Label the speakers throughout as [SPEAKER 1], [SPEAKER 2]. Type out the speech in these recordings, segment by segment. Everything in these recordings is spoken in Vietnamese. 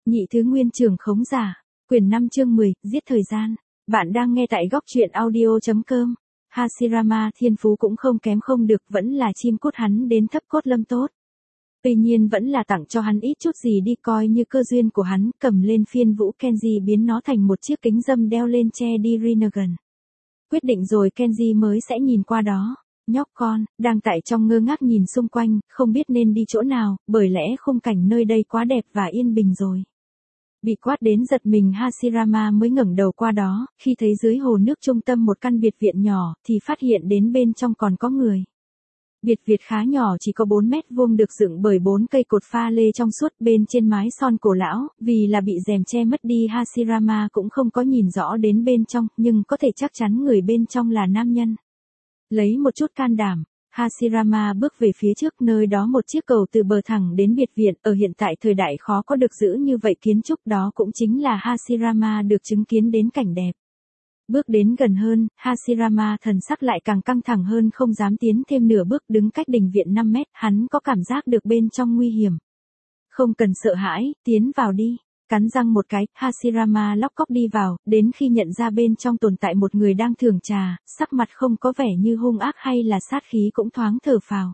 [SPEAKER 1] Nhị thứ nguyên trường khống giả. Quyển 5 chương 10, giết thời gian. Bạn đang nghe tại góc truyện audio.com. Hashirama thiên phú cũng không kém không được, vẫn là chim cút hắn đến thấp cốt lâm tốt. Tuy nhiên vẫn là tặng cho hắn ít chút gì đi, coi như cơ duyên của hắn. Cầm lên phiên vũ Kenji biến nó thành một chiếc kính râm đeo lên che đi Rinnegan. Quyết định rồi Kenji mới sẽ nhìn qua đó. Nhóc con, đang tại trong ngơ ngác nhìn xung quanh, không biết nên đi chỗ nào, bởi lẽ khung cảnh nơi đây quá đẹp và yên bình rồi. Bị quát đến giật mình, Hashirama mới ngẩng đầu qua đó, khi thấy dưới hồ nước trung tâm một căn biệt viện nhỏ, thì phát hiện đến bên trong còn có người. Biệt viện khá nhỏ, chỉ có 4 mét vuông, được dựng bởi 4 cây cột pha lê trong suốt, bên trên mái son cổ lão, vì là bị rèm che mất đi Hashirama cũng không có nhìn rõ đến bên trong, nhưng có thể chắc chắn người bên trong là nam nhân. Lấy một chút can đảm, Hashirama bước về phía trước, nơi đó một chiếc cầu từ bờ thẳng đến biệt viện, ở hiện tại thời đại khó có được giữ như vậy kiến trúc, đó cũng chính là Hashirama được chứng kiến đến cảnh đẹp. Bước đến gần hơn, Hashirama thần sắc lại càng căng thẳng hơn, không dám tiến thêm nửa bước, đứng cách đình viện 5 mét, hắn có cảm giác được bên trong nguy hiểm. Không cần sợ hãi, tiến vào đi. Cắn răng một cái, Hashirama lóc cóc đi vào, đến khi nhận ra bên trong tồn tại một người đang thưởng trà, sắc mặt không có vẻ như hung ác hay là sát khí, cũng thoáng thở phào.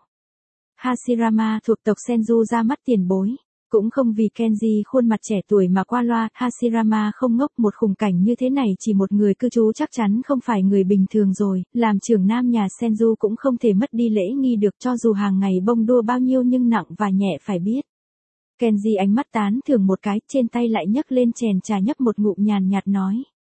[SPEAKER 1] Hashirama thuộc tộc Senju, ra mắt tiền bối. Cũng không vì Kenji khuôn mặt trẻ tuổi mà qua loa, Hashirama không ngốc, một khung cảnh như thế này chỉ một người cư trú chắc chắn không phải người bình thường rồi, làm trưởng nam nhà Senju cũng không thể mất đi lễ nghi được, cho dù hàng ngày bông đua bao nhiêu nhưng nặng và nhẹ phải biết. Kenji ánh mắt tán thưởng một cái, trên tay lại nhấc lên chén trà, nhấp một ngụm nhàn nhạt nói.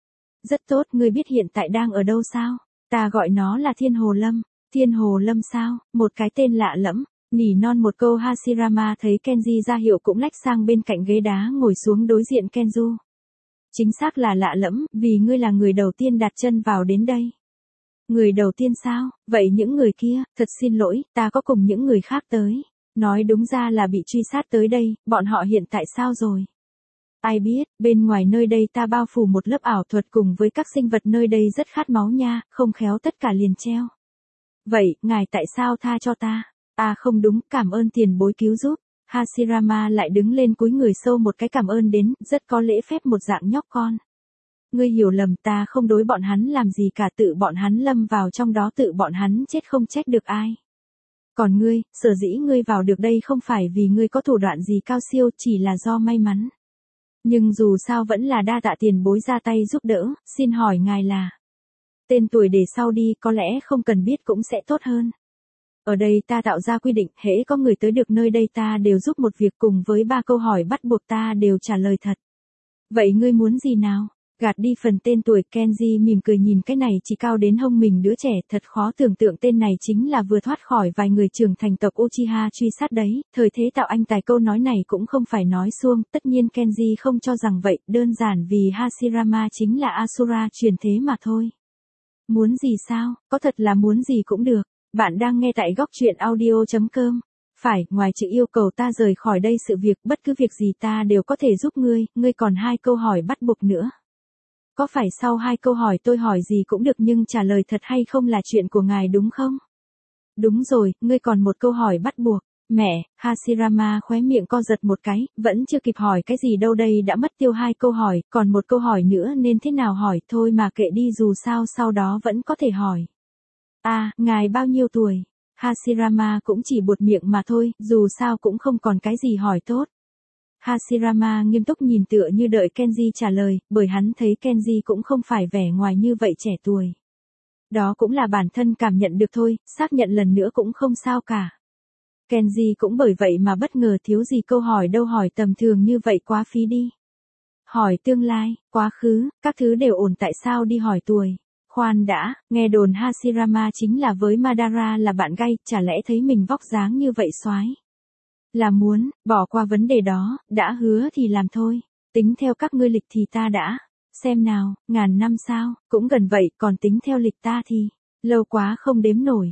[SPEAKER 1] Rất tốt, ngươi biết hiện tại đang ở đâu sao? Ta gọi nó là Thiên Hồ Lâm. Thiên Hồ Lâm sao? Một cái tên lạ lẫm. Nỉ non một câu, Hashirama thấy Kenji ra hiệu cũng lách sang bên cạnh ghế đá ngồi xuống đối diện Kenju. Chính xác là lạ lẫm, vì ngươi là người đầu tiên đặt chân vào đến đây. Người đầu tiên sao? Vậy những người kia, thật xin lỗi, ta có cùng những người khác tới. Nói đúng ra là bị truy sát tới đây, bọn họ hiện tại sao rồi? Ai biết, bên ngoài nơi đây ta bao phủ một lớp ảo thuật, cùng với các sinh vật nơi đây rất khát máu nha, không khéo tất cả liền treo. Vậy, ngài tại sao tha cho ta? À không đúng, cảm ơn tiền bối cứu giúp. Hashirama lại đứng lên cúi người sâu một cái cảm ơn đến, rất có lễ phép, một dạng nhóc con. Ngươi hiểu lầm, ta không đối bọn hắn làm gì cả, tự bọn hắn lâm vào trong đó, tự bọn hắn chết, không trách được ai. Còn ngươi, sở dĩ ngươi vào được đây không phải vì ngươi có thủ đoạn gì cao siêu, chỉ là do may mắn. Nhưng dù sao vẫn là đa tạ tiền bối ra tay giúp đỡ, xin hỏi ngài là... Tên tuổi để sau đi, có lẽ không cần biết cũng sẽ tốt hơn. Ở đây ta tạo ra quy định, hễ có người tới được nơi đây ta đều giúp một việc, cùng với 3 câu hỏi bắt buộc ta đều trả lời thật. Vậy ngươi muốn gì nào? Gạt đi phần tên tuổi, Kenji mỉm cười nhìn cái này chỉ cao đến hông mình đứa trẻ, thật khó tưởng tượng tên này chính là vừa thoát khỏi vài người trưởng thành tộc Uchiha truy sát đấy, thời thế tạo anh tài. Câu nói này cũng không phải nói suông, tất nhiên Kenji không cho rằng vậy, đơn giản vì Hashirama chính là Asura truyền thế mà thôi. Muốn gì sao? Có thật là muốn gì cũng được. Bạn đang nghe tại góc truyện audio.com. Phải, ngoài chữ yêu cầu ta rời khỏi đây sự việc, bất cứ việc gì ta đều có thể giúp ngươi còn 2 câu hỏi bắt buộc nữa. Có phải sau 2 câu hỏi tôi hỏi gì cũng được, nhưng trả lời thật hay không là chuyện của ngài đúng không? Đúng rồi, ngươi còn một câu hỏi bắt buộc. Mẹ, Hashirama khóe miệng co giật một cái, vẫn chưa kịp hỏi cái gì đâu đây đã mất tiêu 2 câu hỏi, còn một câu hỏi nữa nên thế nào hỏi, thôi mà kệ đi, dù sao sau đó vẫn có thể hỏi. À, ngài bao nhiêu tuổi? Hashirama cũng chỉ buột miệng mà thôi, dù sao cũng không còn cái gì hỏi tốt. Hashirama nghiêm túc nhìn, tựa như đợi Kenji trả lời, bởi hắn thấy Kenji cũng không phải vẻ ngoài như vậy trẻ tuổi. Đó cũng là bản thân cảm nhận được thôi, xác nhận lần nữa cũng không sao cả. Kenji cũng bởi vậy mà bất ngờ, thiếu gì câu hỏi đâu, hỏi tầm thường như vậy quá phí đi. Hỏi tương lai, quá khứ, các thứ đều ổn, tại sao đi hỏi tuổi? Khoan đã, nghe đồn Hashirama chính là với Madara là bạn gay, chả lẽ thấy mình vóc dáng như vậy soái? Là muốn, bỏ qua vấn đề đó, đã hứa thì làm thôi. Tính theo các ngươi lịch thì ta đã. Xem nào, 1000 năm sao, cũng gần vậy, còn tính theo lịch ta thì, lâu quá không đếm nổi.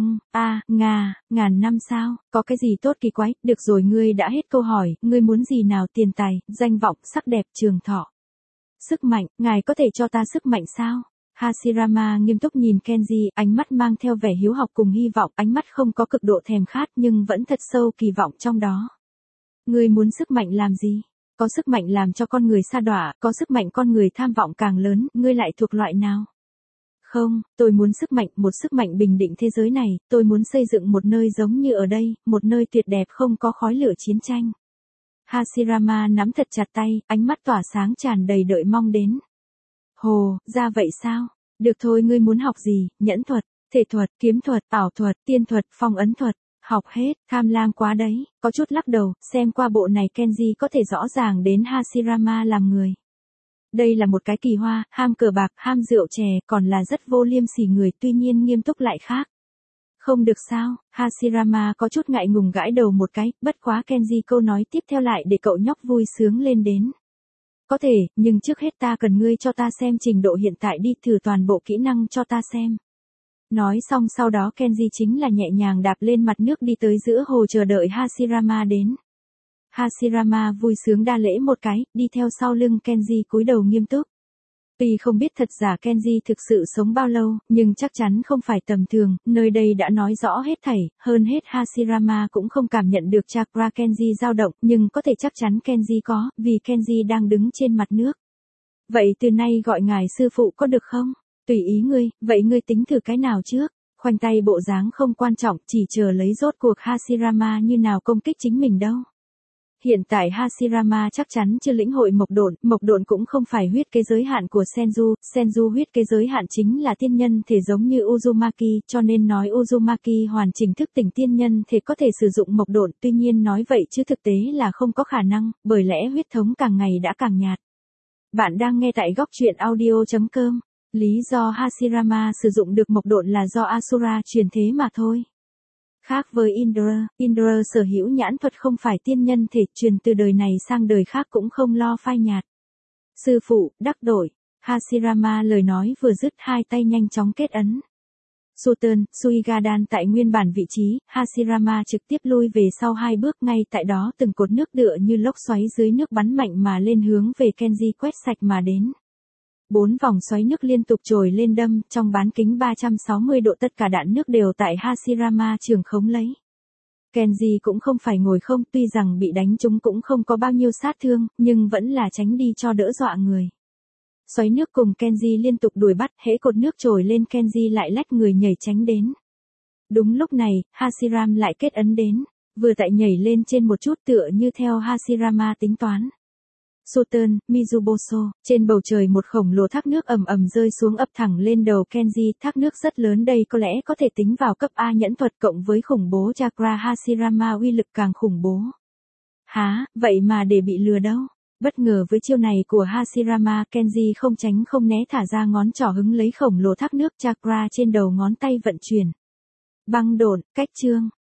[SPEAKER 1] Ngà, 1000 năm sao, có cái gì tốt kỳ quái, được rồi, ngươi đã hết câu hỏi, ngươi muốn gì nào? Tiền tài, danh vọng, sắc đẹp, trường thọ. Sức mạnh, ngài có thể cho ta sức mạnh sao? Hashirama nghiêm túc nhìn Kenji, ánh mắt mang theo vẻ hiếu học cùng hy vọng, ánh mắt không có cực độ thèm khát nhưng vẫn thật sâu kỳ vọng trong đó. Ngươi muốn sức mạnh làm gì? Có sức mạnh làm cho con người sa đọa, có sức mạnh con người tham vọng càng lớn, ngươi lại thuộc loại nào? Không, tôi muốn sức mạnh, một sức mạnh bình định thế giới này, tôi muốn xây dựng một nơi giống như ở đây, một nơi tuyệt đẹp không có khói lửa chiến tranh. Hashirama nắm thật chặt tay, ánh mắt tỏa sáng tràn đầy đợi mong đến. Hồ, ra vậy sao? Được thôi, ngươi muốn học gì, nhẫn thuật, thể thuật, kiếm thuật, ảo thuật, tiên thuật, phong ấn thuật, học hết, tham lam quá đấy, có chút lắc đầu, xem qua bộ này Kenji có thể rõ ràng đến Hashirama làm người. Đây là một cái kỳ hoa, ham cờ bạc, ham rượu chè, còn là rất vô liêm sỉ người, tuy nhiên nghiêm túc lại khác. Không được sao, Hashirama có chút ngại ngùng gãi đầu một cái, bất quá Kenji câu nói tiếp theo lại để cậu nhóc vui sướng lên đến. Có thể, nhưng trước hết ta cần ngươi cho ta xem trình độ hiện tại đi, thử toàn bộ kỹ năng cho ta xem. Nói xong sau đó Kenji chính là nhẹ nhàng đạp lên mặt nước đi tới giữa hồ chờ đợi Hashirama đến. Hashirama vui sướng đa lễ một cái, đi theo sau lưng Kenji cúi đầu nghiêm túc. Tuy không biết thật giả Kenji thực sự sống bao lâu, nhưng chắc chắn không phải tầm thường, nơi đây đã nói rõ hết thảy, hơn hết Hashirama cũng không cảm nhận được chakra Kenji dao động, nhưng có thể chắc chắn Kenji có, vì Kenji đang đứng trên mặt nước. Vậy từ nay gọi ngài sư phụ có được không? Tùy ý ngươi, vậy ngươi tính thử cái nào trước? Khoanh tay bộ dáng không quan trọng, chỉ chờ lấy rốt cuộc Hashirama như nào công kích chính mình đâu. Hiện tại Hashirama chắc chắn chưa lĩnh hội mộc độn cũng không phải huyết kế giới hạn của Senju huyết kế giới hạn chính là tiên nhân thể giống như Uzumaki, cho nên nói Uzumaki hoàn chỉnh thức tỉnh tiên nhân thể có thể sử dụng mộc độn, tuy nhiên nói vậy chứ thực tế là không có khả năng, bởi lẽ huyết thống càng ngày đã càng nhạt. Bạn đang nghe tại góc truyện audio.com. Lý do Hashirama sử dụng được mộc độn là do Asura truyền thế mà thôi. Khác với Indra sở hữu nhãn thuật không phải tiên nhân thể, truyền từ đời này sang đời khác cũng không lo phai nhạt. Sư phụ, đắc đổi. Hashirama lời nói vừa dứt hai tay nhanh chóng kết ấn. Suton, Suigadan tại nguyên bản vị trí, Hashirama trực tiếp lui về sau hai bước, ngay tại đó từng cột nước tựa như lốc xoáy dưới nước bắn mạnh mà lên hướng về Kenji quét sạch mà đến. 4 vòng xoáy nước liên tục trồi lên đâm, trong bán kính 360 độ tất cả đạn nước đều tại Hashirama trường khống lấy. Kenji cũng không phải ngồi không, tuy rằng bị đánh trúng cũng không có bao nhiêu sát thương, nhưng vẫn là tránh đi cho đỡ dọa người. Xoáy nước cùng Kenji liên tục đuổi bắt, hễ cột nước trồi lên Kenji lại lách người nhảy tránh đến. Đúng lúc này, Hashiram lại kết ấn đến, vừa tại nhảy lên trên một chút tựa như theo Hashirama tính toán. Suton, Mizuboso, trên bầu trời một khổng lồ thác nước ầm ầm rơi xuống ập thẳng lên đầu Kenji, thác nước rất lớn đây có lẽ có thể tính vào cấp A nhẫn thuật cộng với khủng bố chakra Hashirama uy lực càng khủng bố. Há, vậy mà để bị lừa đâu. Bất ngờ với chiêu này của Hashirama, Kenji không tránh không né thả ra ngón trỏ hứng lấy khổng lồ thác nước chakra trên đầu ngón tay vận chuyển. Băng độn, cách chương.